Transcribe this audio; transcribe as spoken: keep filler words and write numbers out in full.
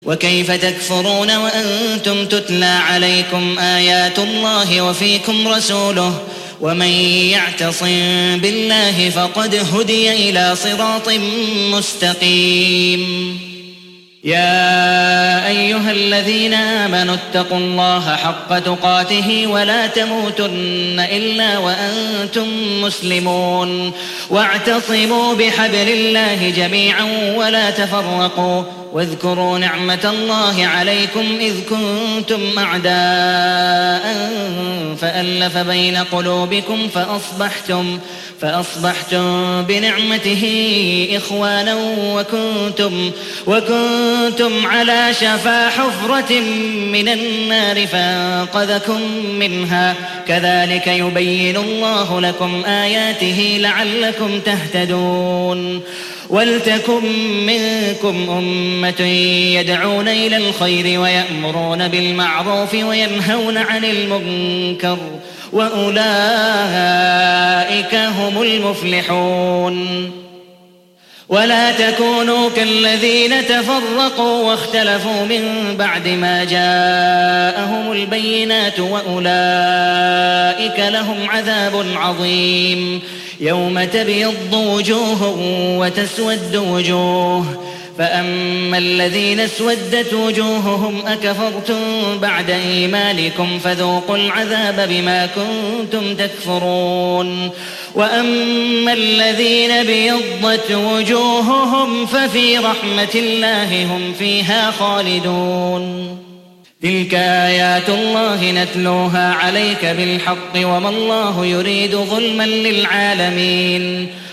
وكيف تكفرون وأنتم تتلى عليكم آيات الله وفيكم رسوله ومن يعتصم بالله فقد هدي إلى صراط مستقيم. يا أيها الذين آمنوا اتقوا الله حق تقاته ولا تموتن إلا وأنتم مسلمون واعتصموا بحبل الله جميعا ولا تفرقوا واذكروا نعمة الله عليكم إذ كنتم أعداء فألف بين قلوبكم فأصبحتم فأصبحتم بنعمته إخوانا وكنتم وكنتم على شفا حفرة من النار فانقذكم منها كذلك يبين الله لكم آياته لعلكم تهتدون. ولتكن منكم أمة يدعون إلى الخير ويأمرون بالمعروف وينهون عن المنكر وأولئك هم المفلحون. ولا تكونوا كالذين تفرقوا واختلفوا من بعد ما جاءهم البينات وأولئك لهم عذاب عظيم. يوم تبيض وجوه وتسود وجوه فأما الذين اسودت وجوههم أكفرتم بعد إيمانكم فذوقوا العذاب بما كنتم تكفرون. وأما الذين بيضت وجوههم ففي رحمة الله هم فيها خالدون. تلك آيات الله نتلوها عليك بالحق وما الله يريد ظلما للعالمين.